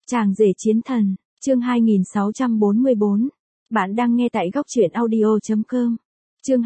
Chàng rể chiến thần, chương 2644. Bạn đang nghe tại góc truyện audio.com. Chương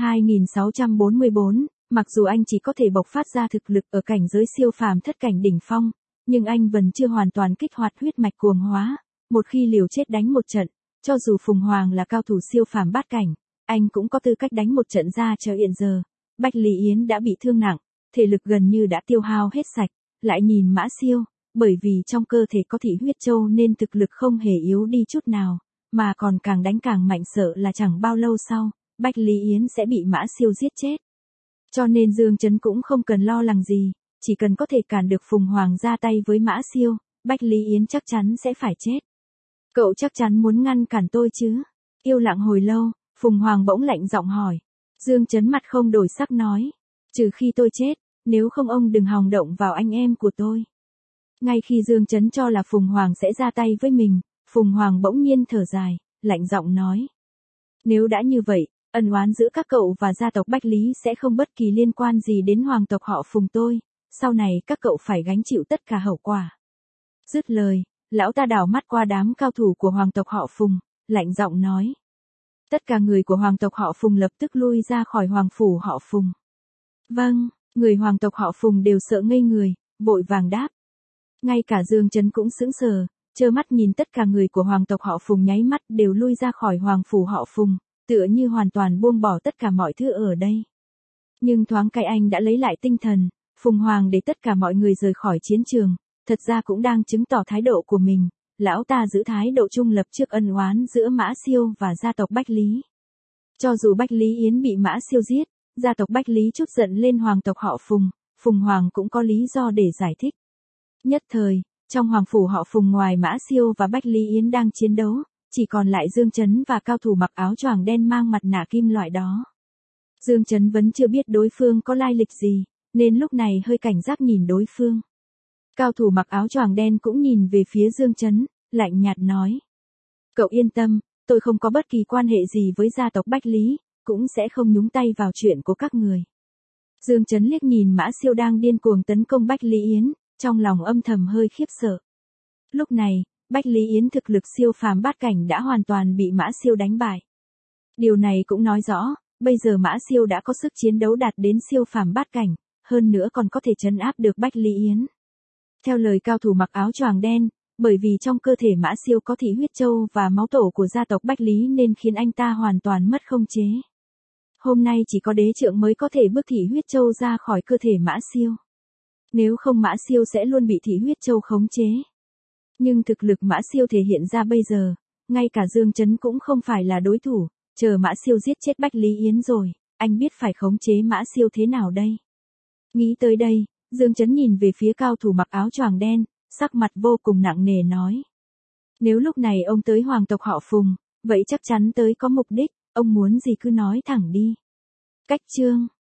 2644, mặc dù anh chỉ có thể bộc phát ra thực lực ở cảnh giới siêu phàm thất cảnh đỉnh phong, nhưng anh vẫn chưa hoàn toàn kích hoạt huyết mạch cuồng hóa. Một khi liều chết đánh một trận, cho dù Phùng Hoàng là cao thủ siêu phàm bát cảnh, anh cũng có tư cách đánh một trận ra cho hiện giờ. Bách Lý Yến đã bị thương nặng, thể lực gần như đã tiêu hao hết sạch, lại nhìn Mã Siêu, bởi vì trong cơ thể có thị huyết châu nên thực lực không hề yếu đi chút nào, mà còn càng đánh càng mạnh, sợ là chẳng bao lâu sau, Bách Lý Yến sẽ bị Mã Siêu giết chết. Cho nên Dương Chấn cũng không cần lo lắng gì, chỉ cần có thể cản được Phùng Hoàng ra tay với Mã Siêu, Bách Lý Yến chắc chắn sẽ phải chết. Cậu chắc chắn muốn ngăn cản tôi chứ? Yêu lặng hồi lâu, Phùng Hoàng bỗng lạnh giọng hỏi. Dương Chấn mặt không đổi sắc nói, trừ khi tôi chết, nếu không ông đừng hòng động vào anh em của tôi. Ngay khi Dương Chấn cho là Phùng Hoàng sẽ ra tay với mình, Phùng Hoàng bỗng nhiên thở dài, lạnh giọng nói. Nếu đã như vậy, ân oán giữa các cậu và gia tộc Bách Lý sẽ không bất kỳ liên quan gì đến hoàng tộc họ Phùng tôi, sau này các cậu phải gánh chịu tất cả hậu quả. Dứt lời, lão ta đảo mắt qua đám cao thủ của hoàng tộc họ Phùng, lạnh giọng nói. Tất cả người của hoàng tộc họ Phùng lập tức lui ra khỏi hoàng phủ họ Phùng. Vâng, người hoàng tộc họ Phùng đều sợ ngây người, vội vàng đáp. Ngay cả Dương Chấn cũng sững sờ, trơ mắt nhìn tất cả người của hoàng tộc họ Phùng nháy mắt đều lui ra khỏi hoàng phủ họ Phùng, tựa như hoàn toàn buông bỏ tất cả mọi thứ ở đây. Nhưng thoáng cái anh đã lấy lại tinh thần, Phùng Hoàng để tất cả mọi người rời khỏi chiến trường, thật ra cũng đang chứng tỏ thái độ của mình, lão ta giữ thái độ trung lập trước ân oán giữa Mã Siêu và gia tộc Bách Lý. Cho dù Bách Lý Yến bị Mã Siêu giết, gia tộc Bách Lý trút giận lên hoàng tộc họ Phùng, Phùng Hoàng cũng có lý do để giải thích. Nhất thời, trong hoàng phủ họ Phùng ngoài Mã Siêu và Bách Lý Yến đang chiến đấu, chỉ còn lại Dương Chấn và cao thủ mặc áo choàng đen mang mặt nạ kim loại đó. Dương Chấn vẫn chưa biết đối phương có lai lịch gì, nên lúc này hơi cảnh giác nhìn đối phương. Cao thủ mặc áo choàng đen cũng nhìn về phía Dương Chấn, lạnh nhạt nói. Cậu yên tâm, tôi không có bất kỳ quan hệ gì với gia tộc Bách Lý, cũng sẽ không nhúng tay vào chuyện của các người. Dương Chấn liếc nhìn Mã Siêu đang điên cuồng tấn công Bách Lý Yến, trong lòng âm thầm hơi khiếp sợ. Lúc này, Bách Lý Yến thực lực siêu phàm bát cảnh đã hoàn toàn bị Mã Siêu đánh bại. Điều này cũng nói rõ, bây giờ Mã Siêu đã có sức chiến đấu đạt đến siêu phàm bát cảnh, hơn nữa còn có thể trấn áp được Bách Lý Yến. Theo lời cao thủ mặc áo choàng đen, bởi vì trong cơ thể Mã Siêu có thị huyết châu và máu tổ của gia tộc Bách Lý nên khiến anh ta hoàn toàn mất khống chế. Hôm nay chỉ có đế trượng mới có thể bước thị huyết châu ra khỏi cơ thể Mã Siêu. Nếu không Mã Siêu sẽ luôn bị thị huyết châu khống chế. Nhưng thực lực Mã Siêu thể hiện ra bây giờ, ngay cả Dương Chấn cũng không phải là đối thủ, chờ Mã Siêu giết chết Bách Lý Yến rồi, anh biết phải khống chế Mã Siêu thế nào đây. Nghĩ tới đây, Dương Chấn nhìn về phía cao thủ mặc áo choàng đen, sắc mặt vô cùng nặng nề nói. Nếu lúc này ông tới hoàng tộc họ Phùng, vậy chắc chắn tới có mục đích, ông muốn gì cứ nói thẳng đi. Cách chương